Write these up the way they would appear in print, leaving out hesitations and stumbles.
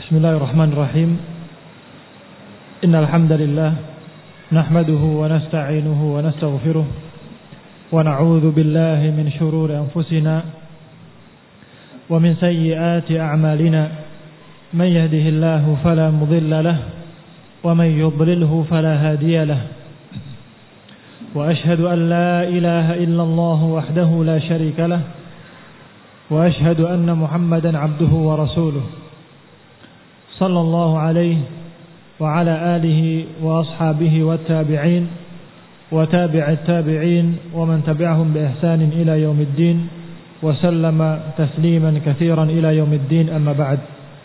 Bismillahirrahmanirrahim. Innal hamdalillah nahmaduhu wa nasta'inuhu wa nastaghfiruh wa na'udzu billahi min shururi anfusina wa min sayyiati a'malina. Man yahdihillahu fala mudilla lahu wa man yudlilhu fala hadiya lahu. Wa ashhadu an la ilaha illallah wahdahu la syarika lahu wa ashhadu anna Muhammadan 'abduhu wa rasuluh. Sallallahu alaihi wa ala alihi wa ashabihi wa tabi'in wa tabi'at tabi'in wa man tabi'ahum bi ihsanin ila yaumiddin wa sallama tasliman katsiran ila yaumiddin, amma ba'd.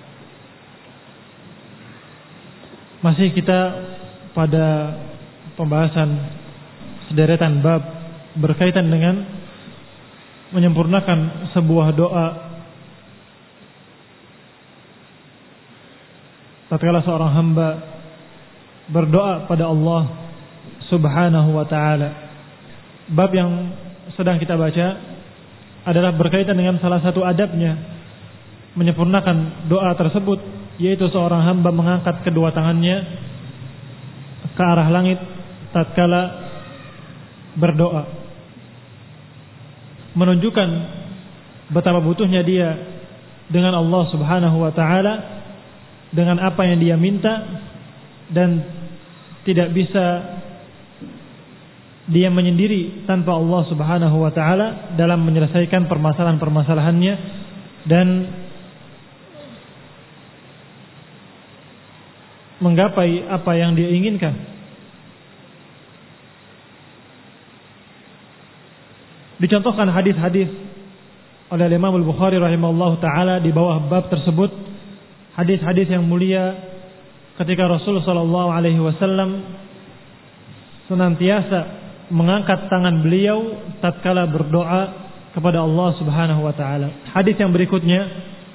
Masih kita pada pembahasan sederetan bab berkaitan dengan menyempurnakan sebuah doa tatkala seorang hamba berdoa pada Allah Subhanahu wa ta'ala. Bab yang sedang kita baca adalah berkaitan dengan salah satu adabnya menyempurnakan doa tersebut, yaitu seorang hamba mengangkat kedua tangannya ke arah langit tatkala berdoa, menunjukkan betapa butuhnya dia dengan Allah Subhanahu wa ta'ala, dengan apa yang dia minta, dan tidak bisa dia menyendiri tanpa Allah Subhanahu wa ta'ala dalam menyelesaikan permasalahan-permasalahannya dan menggapai apa yang dia inginkan. Dicontohkan hadis-hadis oleh Imam Al-Bukhari rahimahullahu ta'ala di bawah bab tersebut, hadis-hadis yang mulia ketika Rasulullah sallallahu alaihi wasallam senantiasa mengangkat tangan beliau tatkala berdoa kepada Allah Subhanahu wa taala. Hadis yang berikutnya,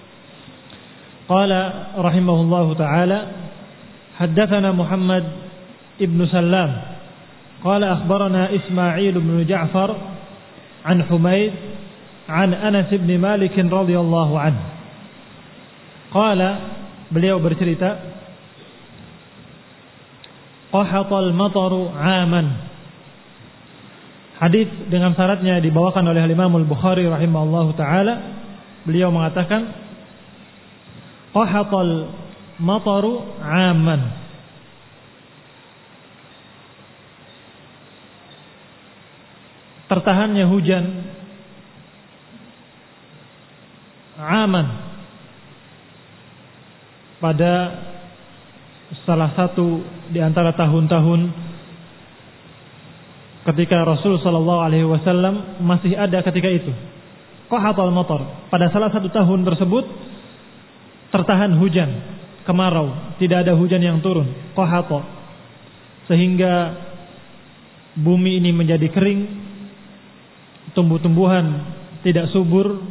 qala rahimahullahu taala, haddatsana Muhammad ibn Sallam qala akhbarana Ismail ibn Ja'far an Humaid an Anas ibn Malik radhiyallahu anhu. Qala, beliau bercerita, qahatal mataru aman. Hadis dengan syaratnya dibawakan oleh Imam Al-Bukhari rahimahullahu taala. Beliau mengatakan qahatal mataru aman. Tertahannya hujan aman pada salah satu di antara tahun-tahun ketika Rasul sallallahu alaihi wasallam masih ada ketika itu. Qahatal matar, pada salah satu tahun tersebut tertahan hujan, kemarau, tidak ada hujan yang turun. Qahata, sehingga bumi ini menjadi kering, tumbuh-tumbuhan tidak subur,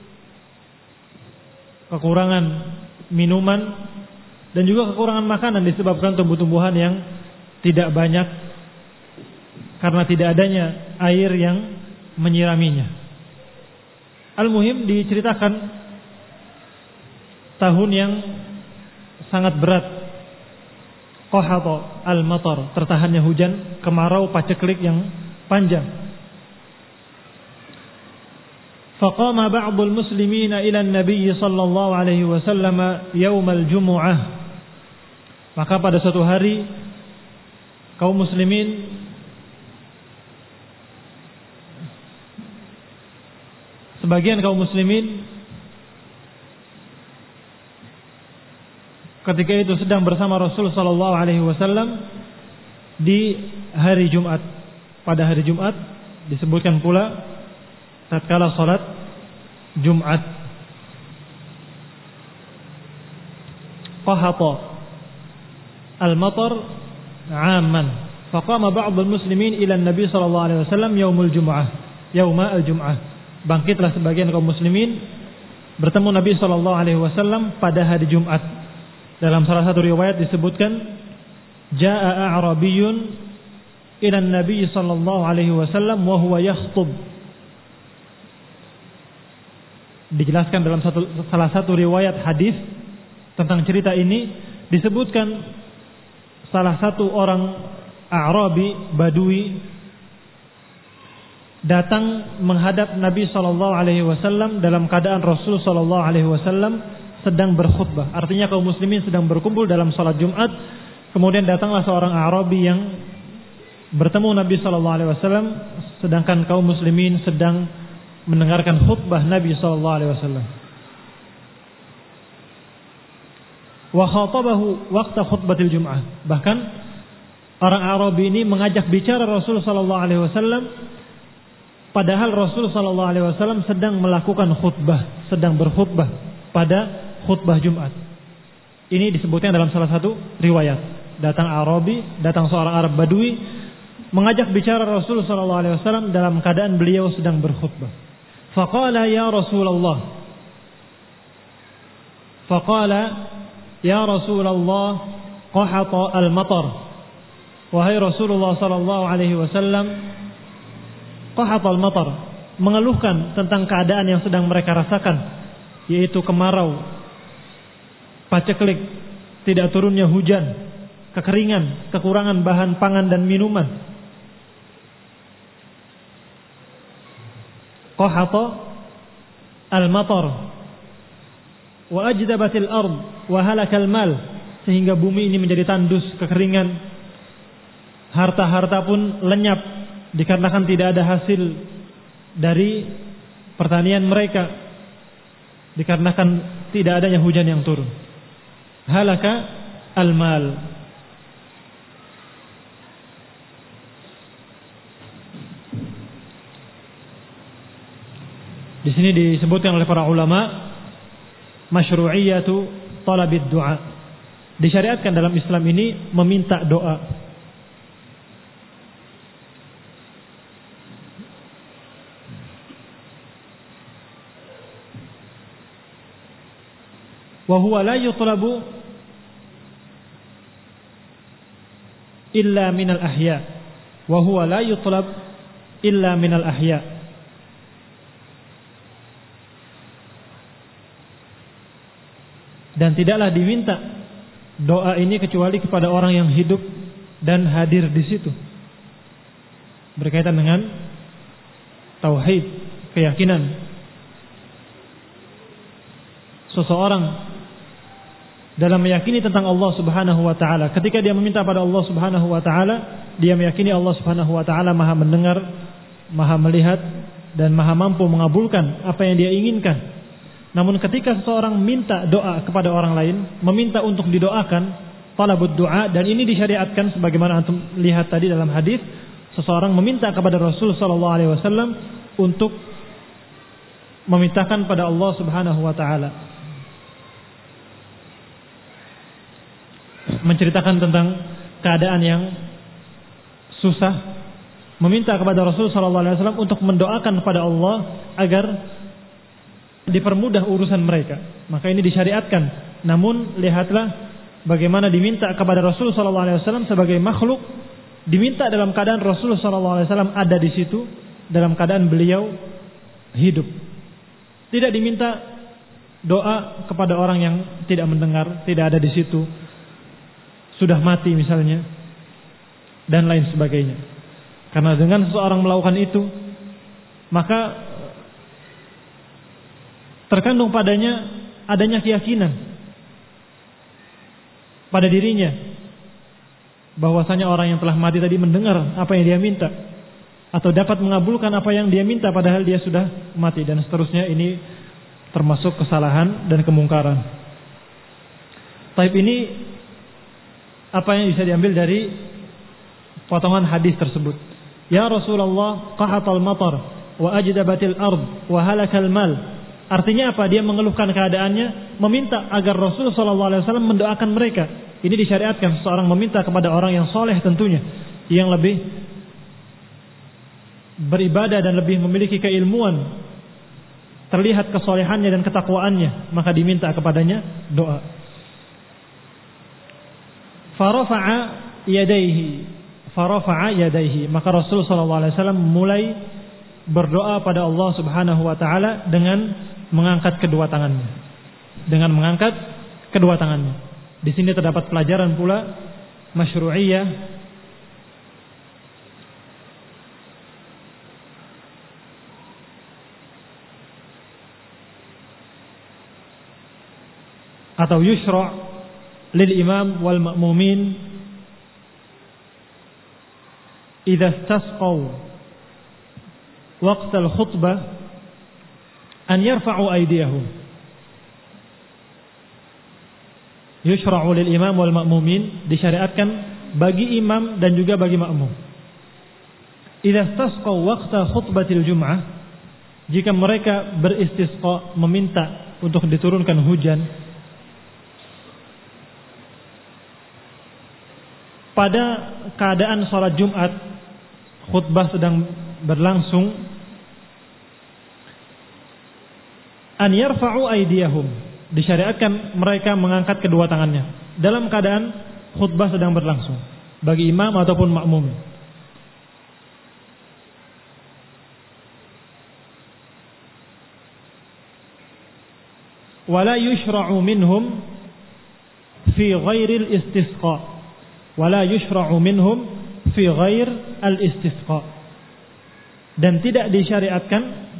kekurangan minuman, dan juga kekurangan makanan disebabkan tumbuh-tumbuhan yang tidak banyak karena tidak adanya air yang menyiraminya. Al-muhim, diceritakan tahun yang sangat berat. Qahata al-matar, tertahannya hujan, kemarau paceklik yang panjang. Faqama ba'dul muslimina ila an-nabiy sallallahu alaihi wasallam yaumal jumu'ah. Maka pada suatu hari kaum muslimin sebagian kaum muslimin ketika itu sedang bersama Rasul sallallahu alaihi wasallam di hari Jumat. Pada hari Jumat disebutkan pula tatkala salat Jumat. Qahata al-matar 'amman. Faqama ba'dul muslimin ila an-nabi sallallahu alaihi wasallam yaumul jumu'ah, yauma al-jum'ah. Bangkitlah sebagian kaum muslimin bertemu Nabi sallallahu alaihi wasallam pada hari Jumat. Dalam salah satu riwayat disebutkan, jaa'a a'rabiyyun ila an-nabi sallallahu alaihi wasallam wa huwa yakhtub. Dijelaskan dalam salah satu riwayat hadis tentang cerita ini disebutkan salah satu orang A'rabi, Badui, datang menghadap Nabi SAW dalam keadaan Rasul SAW sedang berkhutbah. Artinya kaum muslimin sedang berkumpul dalam salat Jumat. Kemudian datanglah seorang A'rabi yang bertemu Nabi SAW, sedangkan kaum muslimin sedang mendengarkan khutbah Nabi SAW. Wa khatabahu waqta khutbatil Jum'ah. Bahkan orang A'rabi ini mengajak bicara Rasul SAW, padahal Rasul SAW sedang melakukan khutbah, sedang berkhutbah pada khutbah Jumat. Ini disebutnya dalam salah satu riwayat. Datang Arabi, datang seorang Arab Badui, mengajak bicara Rasul SAW dalam keadaan beliau sedang berkhutbah. Faqala ya Rasulullah. Faqala ya Rasulullah, qahata al-matar. Wahai Rasulullah SAW, qahata al-matar, mengeluhkan tentang keadaan yang sedang mereka rasakan, yaitu kemarau, paceklik, tidak turunnya hujan, kekeringan, kekurangan bahan pangan dan minuman. Qahata al-matar wa ajdabatil ard wa halakal mal, sehingga bumi ini menjadi tandus, kekeringan, harta-harta pun lenyap dikarenakan tidak ada hasil dari pertanian mereka, dikarenakan tidak adanya hujan yang turun. Halaka al-mal. Di sini disebutkan oleh para ulama masyru'iyatu talabid du'a. Disyariatkan dalam Islam ini meminta doa. Wa huwa la yutlabu illa minal ahya. Wa huwa la yutlab illa minal ahya. Dan tidaklah diminta doa ini kecuali kepada orang yang hidup dan hadir di situ. Berkaitan dengan tauhid, keyakinan. Seseorang dalam meyakini tentang Allah Subhanahu wa taala, ketika dia meminta pada Allah Subhanahu wa taala, dia meyakini Allah Subhanahu wa taala Maha mendengar, Maha melihat, dan Maha mampu mengabulkan apa yang dia inginkan. Namun ketika seseorang minta doa kepada orang lain, meminta untuk didoakan, talabud doa, dan ini disyariatkan sebagaimana antum lihat tadi dalam hadis, seseorang meminta kepada Rasul sallallahu alaihi wasallam untuk memintakan pada Allah Subhanahu wa taala, menceritakan tentang keadaan yang susah, meminta kepada Rasul sallallahu alaihi wasallam untuk mendoakan kepada Allah agar dipermudah urusan mereka. Maka ini disyariatkan. Namun lihatlah bagaimana diminta kepada Rasul sallallahu alaihi wasallam sebagai makhluk, diminta dalam keadaan Rasul sallallahu alaihi wasallam ada di situ, dalam keadaan beliau hidup. Tidak diminta doa kepada orang yang tidak mendengar, tidak ada di situ, sudah mati misalnya, dan lain sebagainya. Karena dengan seseorang melakukan itu, maka terkandung padanya adanya keyakinan pada dirinya bahwasanya orang yang telah mati tadi mendengar apa yang dia minta atau dapat mengabulkan apa yang dia minta padahal dia sudah mati, dan seterusnya. Ini termasuk kesalahan dan kemungkaran. Taib ini apa yang bisa diambil dari potongan hadis tersebut. Ya Rasulullah, qahatal matar wa ajdabatil ard wa halakal mal. Artinya apa? Dia mengeluhkan keadaannya, meminta agar Rasul SAW mendoakan mereka. Ini disyariatkan seseorang meminta kepada orang yang soleh tentunya, yang lebih beribadah dan lebih memiliki keilmuan, terlihat kesolehannya dan ketakwaannya, maka diminta kepadanya doa. Farafa'a yadaihi, maka Rasul SAW mulai berdoa pada Allah Subhanahu wa taala dengan mengangkat kedua tangannya. Dengan mengangkat kedua tangannya. Di sini terdapat pelajaran pula masyru'iyah atau yushra' lil imam wal ma'mumin idza istasqaw waqt al khutbah an yarfa'u aydiyahum. Yushra'u lil imam wal ma'mumin, disyariatkan bagi imam dan juga bagi makmum. Idza istasqaw waqta khutbatil jum'ah, jika mereka beristisqa, meminta untuk diturunkan hujan pada keadaan salat Jumat, khutbah sedang berlangsung, an yarfa'u aydiyahum, disyariatkan mereka mengangkat kedua tangannya dalam keadaan khutbah sedang berlangsung bagi imam ataupun makmum. Wala yushra'u minhum fi ghairil istisqa. Wala yushra'u minhum fi ghair al-istisqa. Dan tidak disyariatkan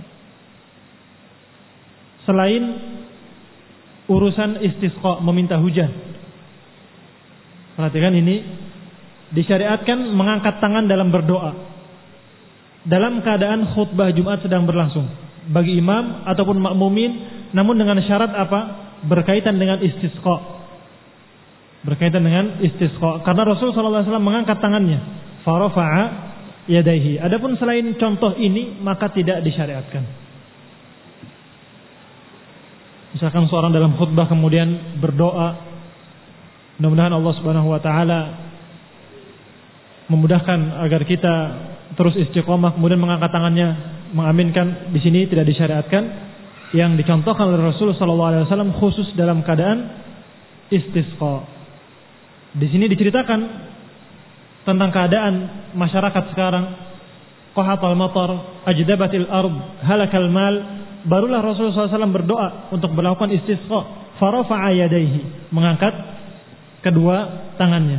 selain urusan istisqa, meminta hujan. Perhatikan ini, disyariatkan mengangkat tangan dalam berdoa dalam keadaan khutbah Jumat sedang berlangsung bagi imam ataupun makmumin, namun dengan syarat apa? Berkaitan dengan istisqa. Berkaitan dengan istisqa, karena Rasulullah SAW mengangkat tangannya, farafa'a yadaihi. Adapun selain contoh ini maka tidak disyariatkan. Misalkan seorang dalam khutbah kemudian berdoa, mudah-mudahan Allah Subhanahu wa taala memudahkan agar kita terus istiqomah, kemudian mengangkat tangannya mengaminkan, di sini tidak disyariatkan. Yang dicontohkan oleh Rasulullah SAW khusus dalam keadaan istisqa. Di sini diceritakan tentang keadaan masyarakat sekarang, qahatal matar, ajdabatil ard, halakal mal. Barulah Rasulullah SAW berdoa untuk melakukan istisqa, farafa'a yadaihi, mengangkat kedua tangannya.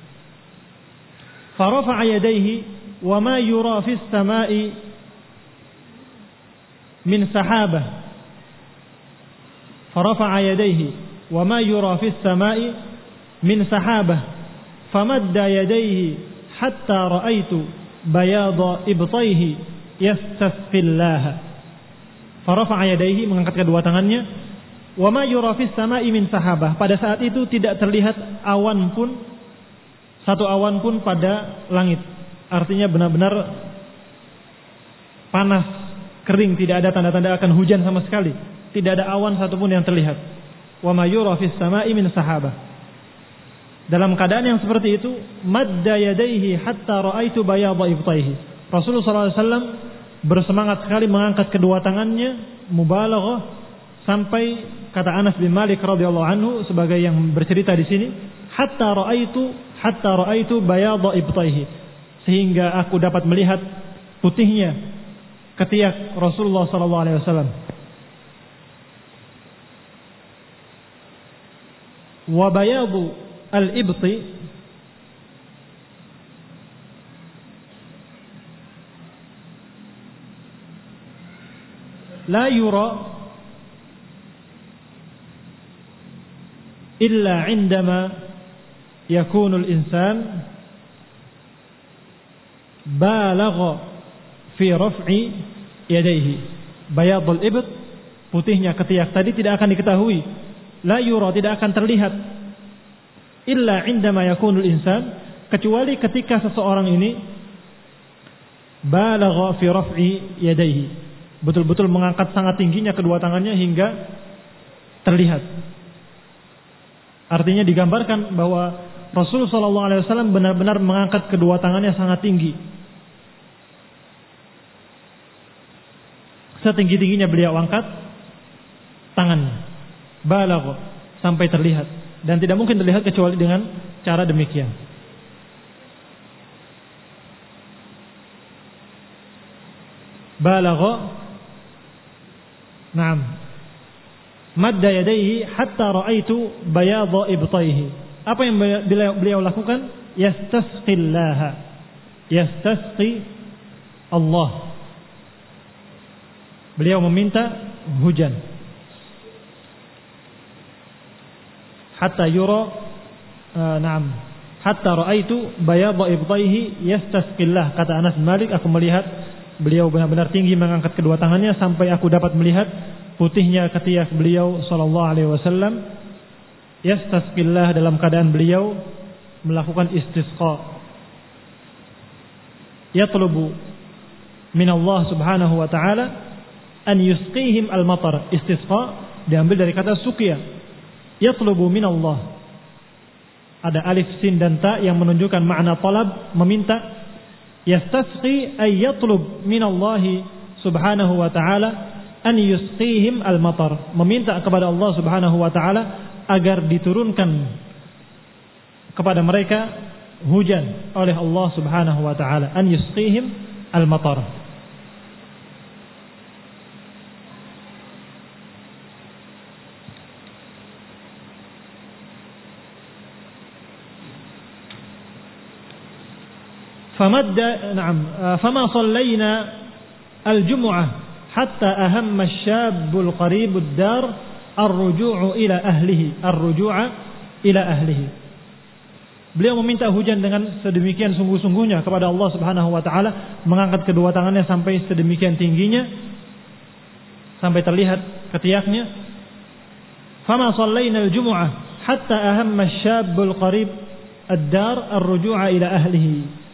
Farafa'a yadaihi wa ma yura fis samai min sahabah. Farafa'a yadaihi wa ma yura fis samai min sahabah, famadda yadayhi hatta ra'aitu bayada ibtayhi yastasqillaha. Farafa'a yadayhi, mengangkat kedua tangannya. Wa ma yura fis sama'i min sahabah, pada saat itu tidak terlihat awan pun, satu awan pun pada langit. Artinya benar-benar panas, kering, tidak ada tanda-tanda akan hujan sama sekali. Tidak ada awan satupun yang terlihat. Wa ma yura fis sama'i min sahabah. Dalam keadaan yang seperti itu, madda yadaihi hatta ra'aitu bayadha ibtaihi. Rasulullah SAW bersemangat sekali mengangkat kedua tangannya, mubalaghah, sampai kata Anas bin Malik radhiyallahu anhu sebagai yang bercerita di sini, hatta ra'aitu bayadha ibtaihi, sehingga aku dapat melihat putihnya ketiak Rasulullah SAW. Wa bayadu al-ibti la yura illa 'indama yakunu al-insan balagha fi raf'i yadayhi. Bayad al-ibt, putihnya ketiak tadi, tidak akan diketahui, la yura, tidak akan terlihat, illa indama yakunul insan, kecuali ketika seseorang ini balagha fi raf'i yadayhi, betul-betul mengangkat sangat tingginya kedua tangannya hingga terlihat. Artinya digambarkan bahwa Rasulullah SAW benar-benar mengangkat kedua tangannya sangat tinggi, setinggi-tingginya beliau angkat tangannya, balagha, sampai terlihat. Dan tidak mungkin terlihat kecuali dengan cara demikian. Balagha, na'am, madda yadayhi hatta ra'aitu bayadha ibtayhi. Apa yang beliau lakukan? Yastasqillaha. Yastasqi Allah. Beliau meminta hujan. Hatta yura hatta ra'aitu bayadha ibtayhi yastasqillah. Kata Anas bin Malik, aku melihat beliau benar-benar tinggi mengangkat kedua tangannya sampai aku dapat melihat putihnya ketiak beliau sallallahu alaihi wasallam. Yastasqillah, dalam keadaan beliau melakukan istisqa. Yatlubu min Allah subhanahu wa ta'ala an yusqihim al-matar. Istisqa diambil dari kata suqya. Yatlubu min Allah. Ada alif, sin dan ta yang menunjukkan makna talab, meminta. Yastasqi ay yatlub min Allah subhanahu wa ta'ala an yusqihim al-matar. Meminta kepada Allah subhanahu wa ta'ala agar diturunkan kepada mereka hujan oleh Allah subhanahu wa ta'ala. An yusqihim al-matar. فما صلينا الجمعة حتى أهم الشاب القريب الدار الرجوع إلى أهله. Beliau meminta hujan dengan sedemikian sungguh-sungguhnya kepada Allah subhanahu wa ta'ala, mengangkat kedua tangannya sampai sedemikian tingginya, sampai terlihat ketiaknya. فما صلينا الجمعة حتى أهم الشاب القريب الدار الرجوع إلى أهله.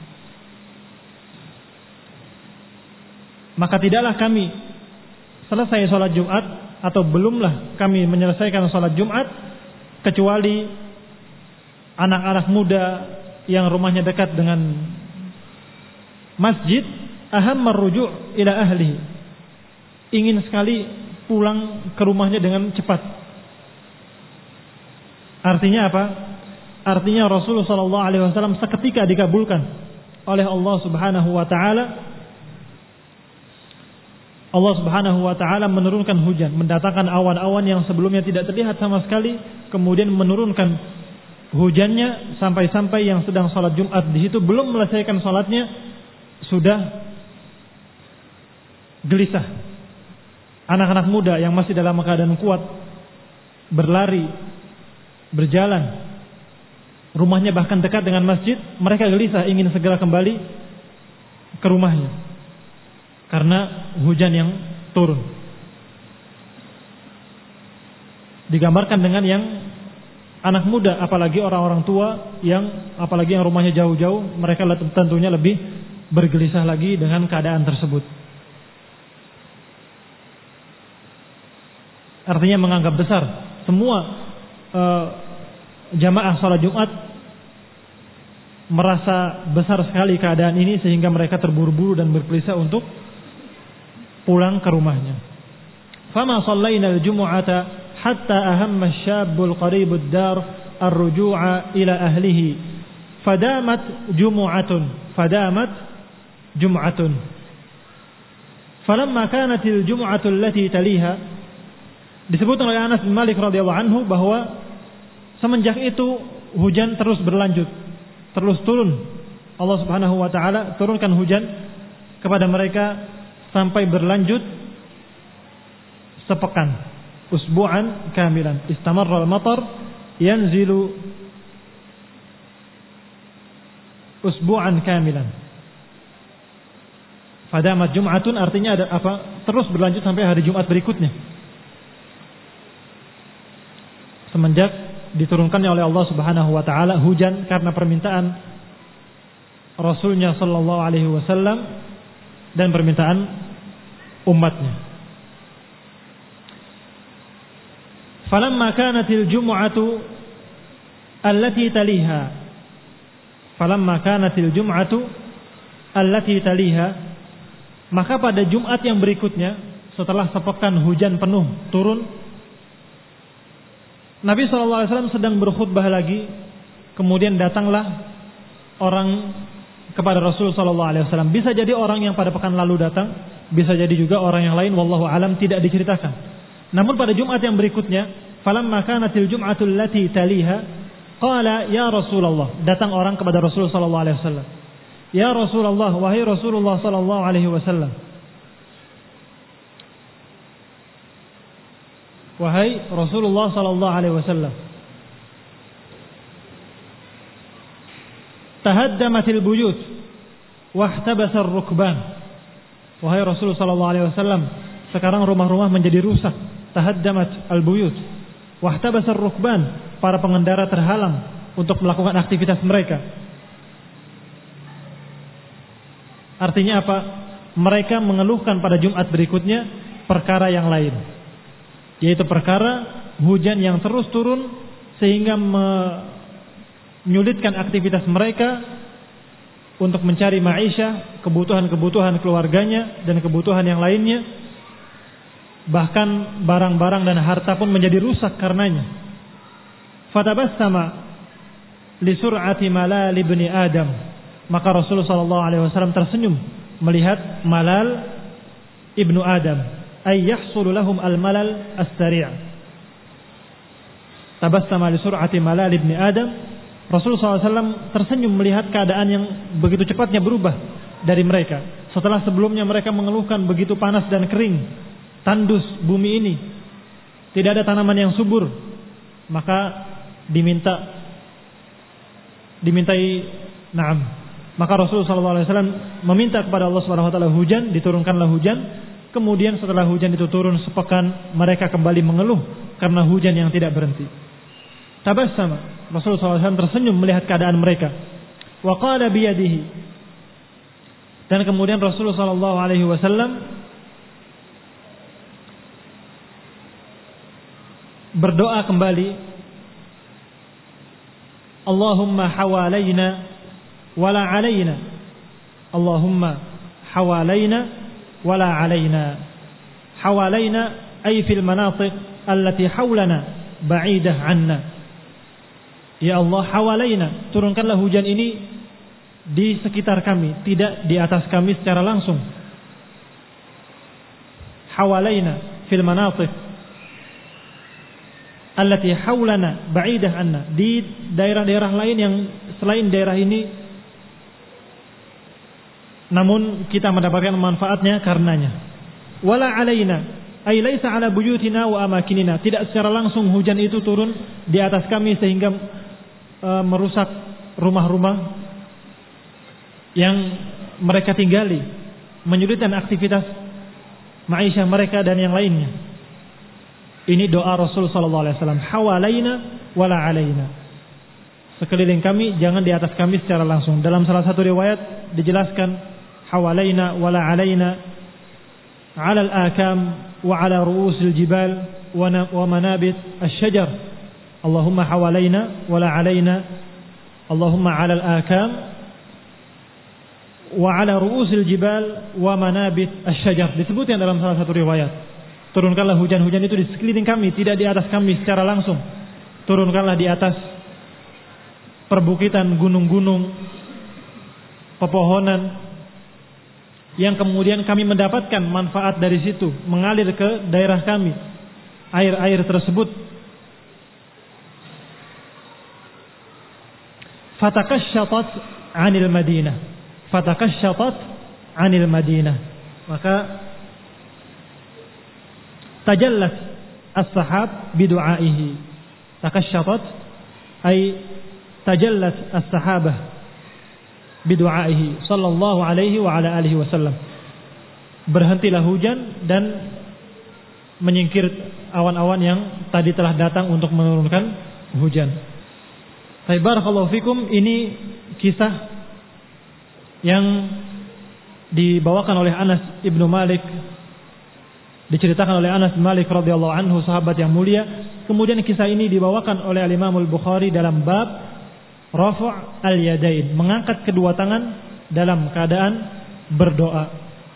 Maka tidaklah kami selesai sholat Jumat, atau belumlah kami menyelesaikan sholat Jumat, kecuali anak-anak muda yang rumahnya dekat dengan masjid, ahammar ruju' ila ahlihi, ingin sekali pulang ke rumahnya dengan cepat. Artinya apa? Artinya Rasulullah SAW seketika dikabulkan oleh Allah subhanahu wa ta'ala. Allah subhanahu wa ta'ala menurunkan hujan, mendatangkan awan-awan yang sebelumnya tidak terlihat sama sekali, kemudian menurunkan hujannya sampai-sampai yang sedang salat Jumat di situ belum menyelesaikan salatnya sudah gelisah. Anak-anak muda yang masih dalam keadaan kuat berlari, berjalan, rumahnya bahkan dekat dengan masjid, mereka gelisah ingin segera kembali ke rumahnya karena hujan yang turun. Digambarkan dengan yang anak muda, apalagi orang-orang tua apalagi yang rumahnya jauh-jauh, mereka tentunya lebih bergelisah lagi dengan keadaan tersebut. Artinya menganggap besar semua jamaah salat Jumat, merasa besar sekali keadaan ini sehingga mereka terburu-buru dan bergelisah untuk pulang ke rumahnya. Fama sallaina al-jumu'ata hatta ahamma asy-syabul qaribud dar ar-ruju'a ila ahlihi fadamat jum'atun falamma kanatil jum'atu allati taliha. Disebut oleh Anas bin Malik radhiyallahu anhu bahwa semenjak itu hujan terus berlanjut, terus turun. Allah subhanahu wa ta'ala turunkan hujan kepada mereka sampai berlanjut sepekan, usbu'an kamilan. Istamarra al-matar yanzilu usbu'an kamilan. Fadamat jum'atun artinya ada apa? Terus berlanjut sampai hari Jumat berikutnya. Semenjak diturunkannya oleh Allah subhanahu wa ta'ala hujan karena permintaan Rasulnya sallallahu alaihi wasallam dan permintaan umatnya. Falamma kanatil jum'atu allati taliha, maka pada Jumat yang berikutnya setelah sepekan hujan penuh turun, Nabi SAW sedang berkhutbah lagi, kemudian datanglah orang kepada Rasul SAW. Bisa jadi orang yang pada pekan lalu datang, bisa jadi juga orang yang lain, wallahu alam, tidak diceritakan. Namun pada Jumat yang berikutnya, falamma kanatil jum'atul lati taliha, qala ya Rasulullah, datang orang kepada Rasulullah sallallahu alaihi wasallam. Ya Rasulullah, wahai Rasulullah sallallahu alaihi wasallam. Wahai Rasulullah sallallahu alaihi wasallam. Tahaddamatil buyut wahtabasar rukban. Wahai Rasulullah sallallahu alaihi wasallam, sekarang rumah-rumah menjadi rusak. Tahaddamat al-buyut wahtabasar rukban, para pengendara terhalang untuk melakukan aktivitas mereka. Artinya apa? Mereka mengeluhkan pada Jumat berikutnya perkara yang lain, yaitu perkara hujan yang terus turun sehingga menyulitkan aktivitas mereka untuk mencari ma'isyah, kebutuhan-kebutuhan keluarganya dan kebutuhan yang lainnya. Bahkan barang-barang dan harta pun menjadi rusak karenanya. Fatabassama li sur'ati malal ibni Adam, maka Rasulullah sallallahu alaihi wasallam tersenyum melihat malal ibnu Adam, ay yahsulu lahum al-malal as-sari'. Tabassama li sur'ati malal ibni Adam, Rasulullah SAW tersenyum melihat keadaan yang begitu cepatnya berubah dari mereka. Setelah sebelumnya mereka mengeluhkan begitu panas dan kering, tandus bumi ini, tidak ada tanaman yang subur, maka maka Rasulullah SAW meminta kepada Allah Subhanahu Wa Taala hujan, diturunkanlah hujan. Kemudian setelah hujan itu turun sepekan, mereka kembali mengeluh karena hujan yang tidak berhenti. Tabassama, Rasulullah SAW tersenyum melihat keadaan mereka. Wa qala biyadihi, dan kemudian Rasulullah SAW berdoa kembali, Allahumma hawalaina wala alaina, Allahumma hawalaina wala alaina. Hawalaina ay fil manatiq allati hawlana ba'idah anna. Ya Allah, hawalaina, turunkanlah hujan ini di sekitar kami, tidak di atas kami secara langsung. Hawalaina fil manatiq allati haulana ba'idah anna, di daerah-daerah lain yang selain daerah ini, namun kita mendapatkan manfaatnya karenanya. Wala alaina ay laisa ala buyutina wa amakinina, tidak secara langsung hujan itu turun di atas kami sehingga merusak rumah-rumah yang mereka tinggali, menyulitkan aktivitas ma'isyah mereka dan yang lainnya. Ini doa Rasul sallallahu alaihi wasallam, hawalaina wala alaina. Sekeliling kami, jangan di atas kami secara langsung. Dalam salah satu riwayat dijelaskan hawalaina wala alaina, ala al-akam wa ala ru'usil jibal wa manabit asy-syajar. Allahumma hawalaina wala alaina, Allahumma ala al-akam wa ala ru'usil jibal wa manabit asy-syajar. Disebutkan dalam salah satu riwayat, turunkanlah hujan-hujan itu di sekeliling kami, tidak di atas kami secara langsung. Turunkanlah di atas perbukitan, gunung-gunung, pepohonan, yang kemudian kami mendapatkan manfaat dari situ, mengalir ke daerah kami air-air tersebut. Fatakasyatat 'anil Madinah, fatakasyatat 'anil Madinah, maka tajallat as-sahab bidu'aihi. Takasyatat ay tajallat as-sahabah bidu'aihi sallallahu alaihi wa ala alihi wasallam. Berhentilah hujan dan menyingkir awan-awan yang tadi telah datang untuk menurunkan hujan. Barakallahu fikum, ini kisah yang dibawakan oleh Anas ibnu Malik, diceritakan oleh Anas bin Malik radhiyallahu anhu, sahabat yang mulia. Kemudian kisah ini dibawakan oleh Al-Imam Al-Bukhari dalam bab rafa' al-yadain, mengangkat kedua tangan dalam keadaan berdoa.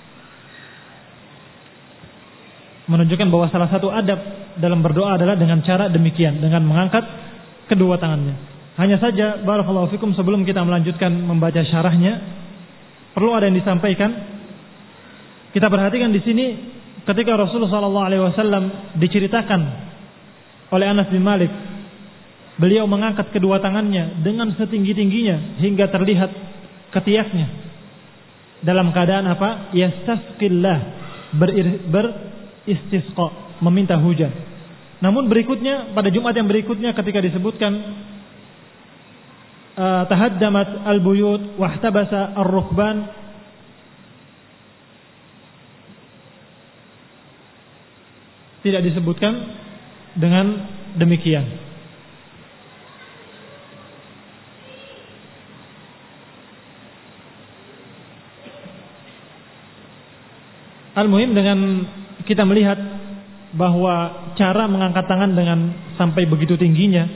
Menunjukkan bahwa salah satu adab dalam berdoa adalah dengan cara demikian, dengan mengangkat kedua tangannya. Hanya saja barakallahu fikum, sebelum kita melanjutkan membaca syarahnya, perlu ada yang disampaikan. Kita perhatikan di sini ketika Rasulullah SAW diceritakan oleh Anas bin Malik, beliau mengangkat kedua tangannya dengan setinggi-tingginya hingga terlihat ketiaknya dalam keadaan apa? Yastasqillah, beristisqa, meminta hujan. Namun berikutnya, pada Jumat yang berikutnya ketika disebutkan tahaddamat al-buyut wahtabasa ar-rukban, tidak disebutkan dengan demikian. Al-muhim, dengan kita melihat bahwa cara mengangkat tangan dengan sampai begitu tingginya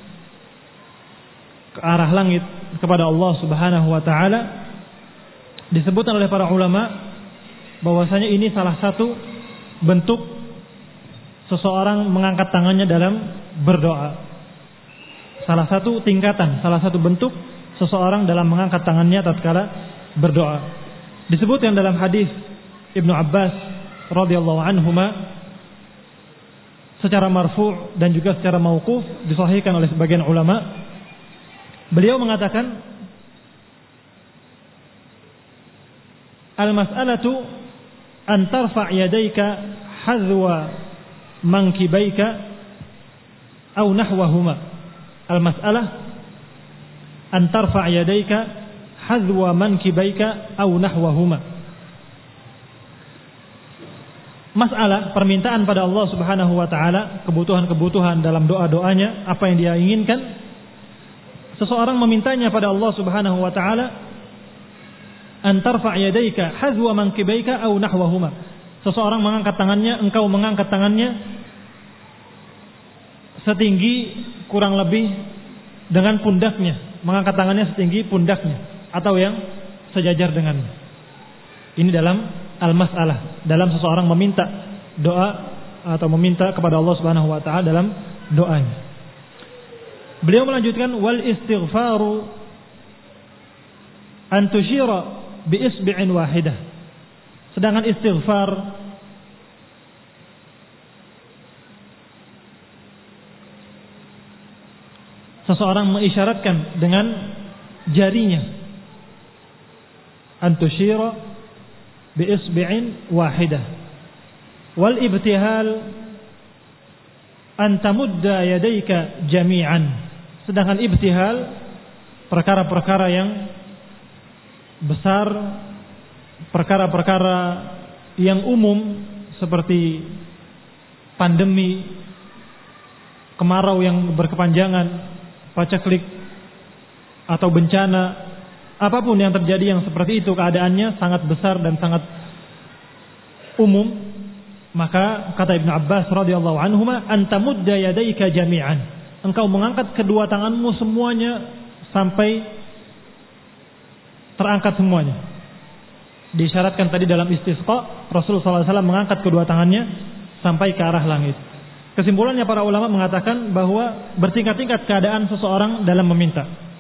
ke arah langit kepada Allah Subhanahu wa taala, disebutkan oleh para ulama bahwasanya ini salah satu bentuk seseorang mengangkat tangannya dalam berdoa. Salah satu tingkatan, salah satu bentuk seseorang dalam mengangkat tangannya tatkala berdoa. Disebutkan dalam hadis Ibnu Abbas radhiyallahu anhuma secara marfu' dan juga secara mauquf, disahihkan oleh sebagian ulama. Beliau mengatakan, al-mas'alatu an tarfa' yadayka hadwa mankibaika aw nahwahuma. Al-mas'alah an tarfa' yadayka hadwa mankibaika aw nahwahuma. Masalah permintaan pada Allah Subhanahu wa taala, kebutuhan-kebutuhan dalam doa-doanya, apa yang dia inginkan, seseorang memintanya pada Allah Subhanahu wa taala, an tarfa' yadayka hazwa mankibaika aw nahwahuma. Seseorang mengangkat tangannya, engkau mengangkat tangannya setinggi kurang lebih dengan pundaknya, mengangkat tangannya setinggi pundaknya atau yang sejajar dengannya. Ini dalam al-mas'alah, dalam seseorang meminta doa atau meminta kepada Allah Subhanahu wa taala dalam doanya. Beliau melanjutkan, wal istighfaru an tushira bi isbi'in wahidah. Sedangkan istighfar seseorang mengisyaratkan dengan jarinya. An tushira bi'isbi'in wahidah. Wal ibtihal an tamudda yadayka jami'an. Sedangkan ibtihal perkara-perkara yang besar, perkara-perkara yang umum seperti pandemi, kemarau yang berkepanjangan, paceklik atau bencana, apapun yang terjadi yang seperti itu, keadaannya sangat besar dan sangat umum, maka kata Ibnu Abbas radhiyallahu anhuma, antamudda yadayka jami'an, engkau mengangkat kedua tanganmu semuanya sampai terangkat semuanya. Disyaratkan tadi dalam istisqa, Rasulullah SAW mengangkat kedua tangannya sampai ke arah langit. Kesimpulannya para ulama mengatakan bahwa bertingkat-tingkat keadaan seseorang dalam meminta.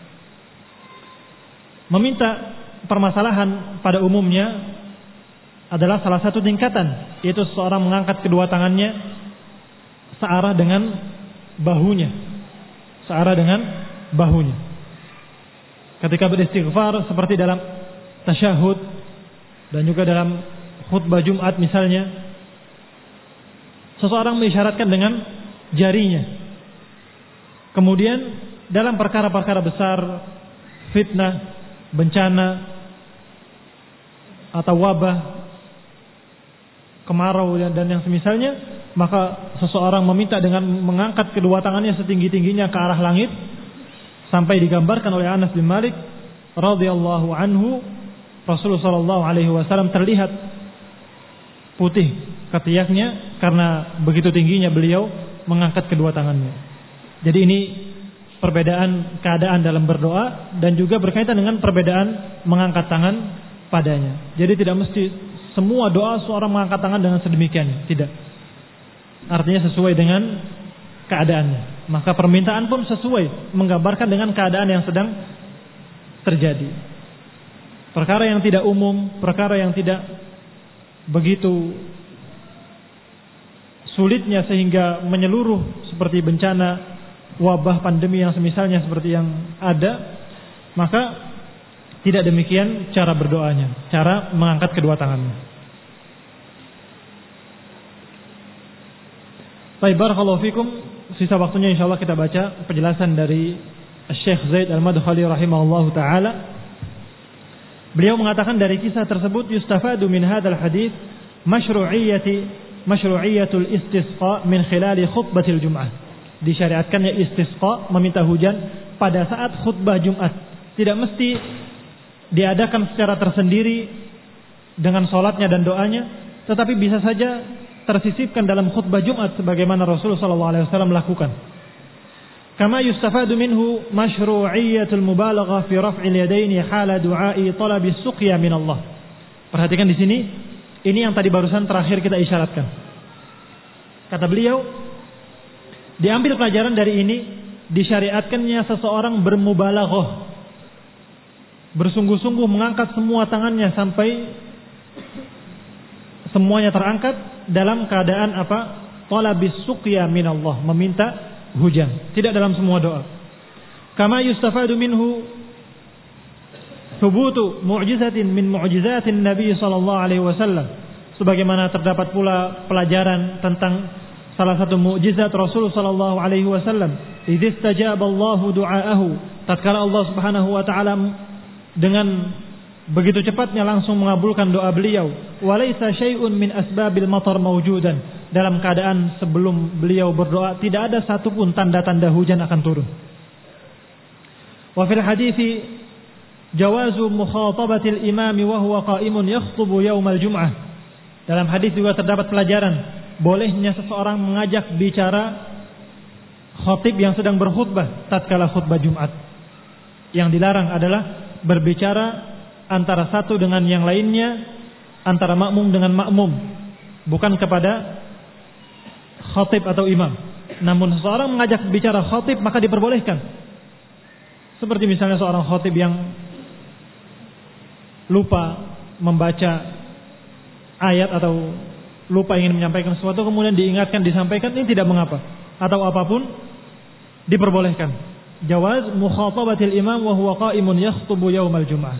Meminta permasalahan pada umumnya adalah salah satu tingkatan, yaitu seseorang mengangkat kedua tangannya searah dengan bahunya. Searah dengan bahunya. Ketika beristighfar seperti dalam tasyahud dan juga dalam khutbah Jumat misalnya, seseorang mengisyaratkan dengan jarinya. Kemudian dalam perkara-perkara besar, fitnah, bencana atau wabah, kemarau dan yang semisalnya, maka seseorang meminta dengan mengangkat kedua tangannya setinggi-tingginya ke arah langit, sampai digambarkan oleh Anas bin Malik radhiyallahu anhu, Rasulullah sallallahu alaihi wasallam terlihat putih ketiaknya karena begitu tingginya beliau mengangkat kedua tangannya. Jadi ini perbedaan keadaan dalam berdoa dan juga berkaitan dengan perbedaan mengangkat tangan padanya. Jadi tidak mesti semua doa seorang mengangkat tangan dengan sedemikian, tidak. Artinya sesuai dengan keadaannya. Maka permintaan pun sesuai, menggambarkan dengan keadaan yang sedang terjadi. Perkara yang tidak umum, perkara yang tidak begitu sulitnya sehingga menyeluruh seperti bencana, wabah, pandemi yang semisalnya seperti yang ada, maka tidak demikian cara berdoanya, cara mengangkat kedua tangannya. Baik, barakallahu fikum. Sisa waktunya insyaallah kita baca penjelasan dari Syekh Zaid Al-Madkhali rahimahullahu taala. Beliau mengatakan dari kisah tersebut yustafadu min hadzal hadits masyru'iyatul istisqa min khilali khutbatil Jum'ah. Disyariatkannya istisqa, meminta hujan pada saat khutbah Jumat. Tidak mesti diadakan secara tersendiri dengan salatnya dan doanya, tetapi bisa saja tersisipkan dalam khutbah Jumat sebagaimana Rasulullah SAW lakukan. Kama yustafadu minhu masyru'iyatul mubalaghah fi raf'il yadaini hala du'ai talabi suqya min Allah. Perhatikan di sini, ini yang tadi barusan terakhir kita isyaratkan. Kata beliau, diambil pelajaran dari ini, disyariatkannya seseorang bermubalaghah, bersungguh-sungguh mengangkat semua tangannya sampai semuanya terangkat dalam keadaan apa? Talabis suqya min Allah, meminta hujan, tidak dalam semua doa. Kama yustafadu minhu thubutu mu'jizatin min mu'jizatin Nabi sallallahu alaihi wasallam. Sebagaimana terdapat pula pelajaran tentang salah satu mukjizat Rasul sallallahu alaihi wasallam, idz istajaba Allahu du'aahu, tatkala Allah Subhanahu wa taala dengan begitu cepatnya langsung mengabulkan doa beliau. Walaysa syai'un min asbabil matar mawjudan. Dalam keadaan sebelum beliau berdoa tidak ada satupun tanda-tanda hujan akan turun. Wa fil hadithi jawazu mukhatabatil imami wa huwa qa'imun yakhutubu yaumal jum'ah. Dalam hadis juga terdapat pelajaran bolehnya seseorang mengajak bicara khatib yang sedang berkhutbah tatkala khutbah Jumat. Yang dilarang adalah berbicara antara satu dengan yang lainnya, antara makmum dengan makmum, bukan kepada khatib atau imam. Namun seseorang mengajak bicara khatib maka diperbolehkan. Seperti misalnya seorang khatib yang lupa membaca ayat atau lupa ingin menyampaikan sesuatu kemudian diingatkan, disampaikan, ini tidak mengapa. Atau apapun diperbolehkan. Jawaz mukhatabatil imam wa huwa qa'imun yakhutubu yaumal jum'ah.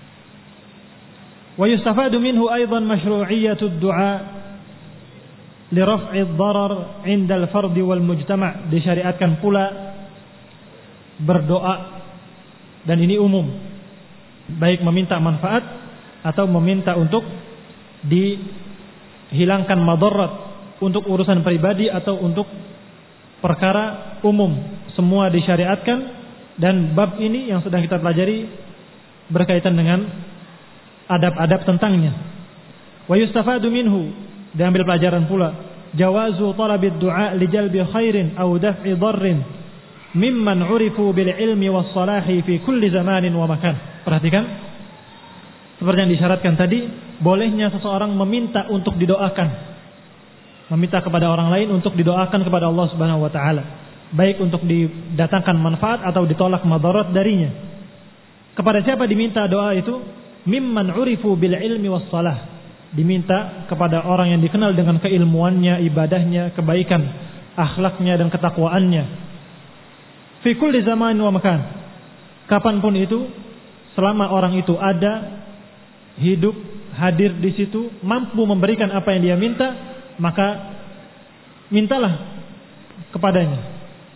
Wa yustafadu minhu aidan masyru'iyatud du'a li raf'id darar 'inda al-fard wal mujtama'. Disyariatkan pula berdoa, dan ini umum, baik meminta manfaat atau meminta untuk dihilangkan madarat, untuk urusan pribadi atau untuk perkara umum, semua disyariatkan. Dan bab ini yang sedang kita pelajari berkaitan dengan adab-adab tentangnya. Wa yustafadu minhu, diambil pelajaran pula jawazu talabid du'a li jalbi khairin aw daf'i dharrin mimman 'urifu bil ilmi was salahi fi kulli zamanin wa makan. Perhatikan, seperti yang disyaratkan tadi, bolehnya seseorang meminta untuk didoakan, meminta kepada orang lain untuk didoakan kepada Allah Subhanahu wa taala, baik untuk didatangkan manfaat atau ditolak madarat darinya. Kepada siapa diminta doa itu? Mimman 'urifu bil ilmi was salah, diminta kepada orang yang dikenal dengan keilmuannya, ibadahnya, kebaikan, akhlaknya dan ketakwaannya. Fi kulli zaman wa makan, kapanpun itu, selama orang itu ada, hidup, hadir di situ, mampu memberikan apa yang dia minta, maka mintalah kepadanya.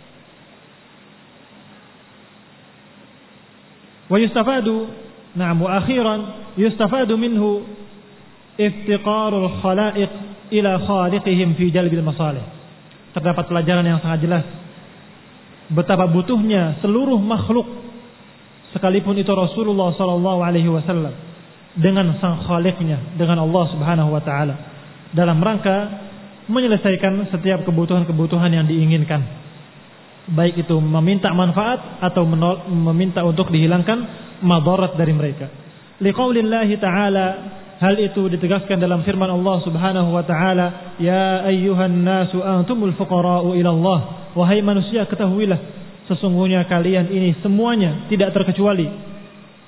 Wa yustafadu, na'am, wa akhiran yustafadu minhu iftiqarul khalaiq ila khaliqihim fi jalbil masalih. Terdapat pelajaran yang sangat jelas betapa butuhnya seluruh makhluk, sekalipun itu Rasulullah sallallahu alaihi wasallam, dengan sang khaliqnya, dengan Allah Subhanahu wa taala, dalam rangka menyelesaikan setiap kebutuhan-kebutuhan yang diinginkan, baik itu meminta manfaat atau meminta untuk dihilangkan madarat dari mereka. Liqaulillahi ta'ala, hal itu ditegaskan dalam firman Allah Subhanahu wa taala, ya ayyuhan nasu antumul fuqara'u ila Allah. Wahai manusia, ketahuilah sesungguhnya kalian ini semuanya tidak terkecuali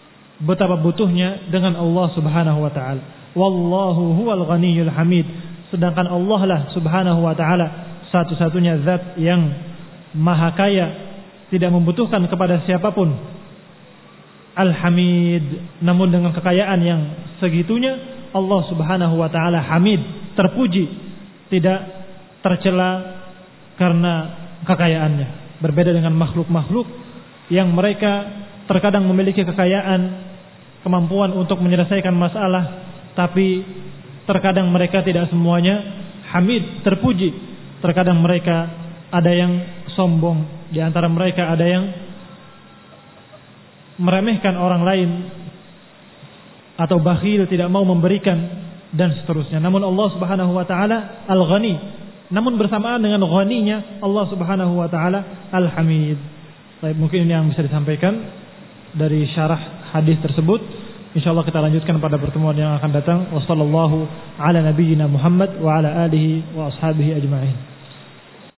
betapa butuhnya dengan Allah Subhanahu wa taala. Wallahu huwal ghaniyyul hamid. sedangkan Allah lah subhanahu wa ta'ala satu-satunya zat yang maha kaya, tidak membutuhkan kepada siapapun. Al-Hamid, namun dengan kekayaan yang segitunya Allah subhanahu wa ta'ala hamid, terpuji, tidak tercela karena kekayaannya. Berbeda dengan makhluk-makhluk yang mereka terkadang memiliki kekayaan, kemampuan untuk menyelesaikan masalah, tapi terkadang mereka tidak semuanya hamid, terpuji. Terkadang mereka ada yang sombong, di antara mereka ada yang meremehkan orang lain atau bakhil, tidak mau memberikan dan seterusnya. Namun Allah Subhanahu wa taala Al-Ghani. Namun bersamaan dengan ghaninya Allah Subhanahu wa taala Al-Hamid. Baik, mungkin ini yang bisa disampaikan dari syarah hadis tersebut. Insyaallah kita lanjutkan pada pertemuan yang akan datang. Wassallallahu ala nabiyyina Muhammad wa ala alihi wa ashabihi ajma'in.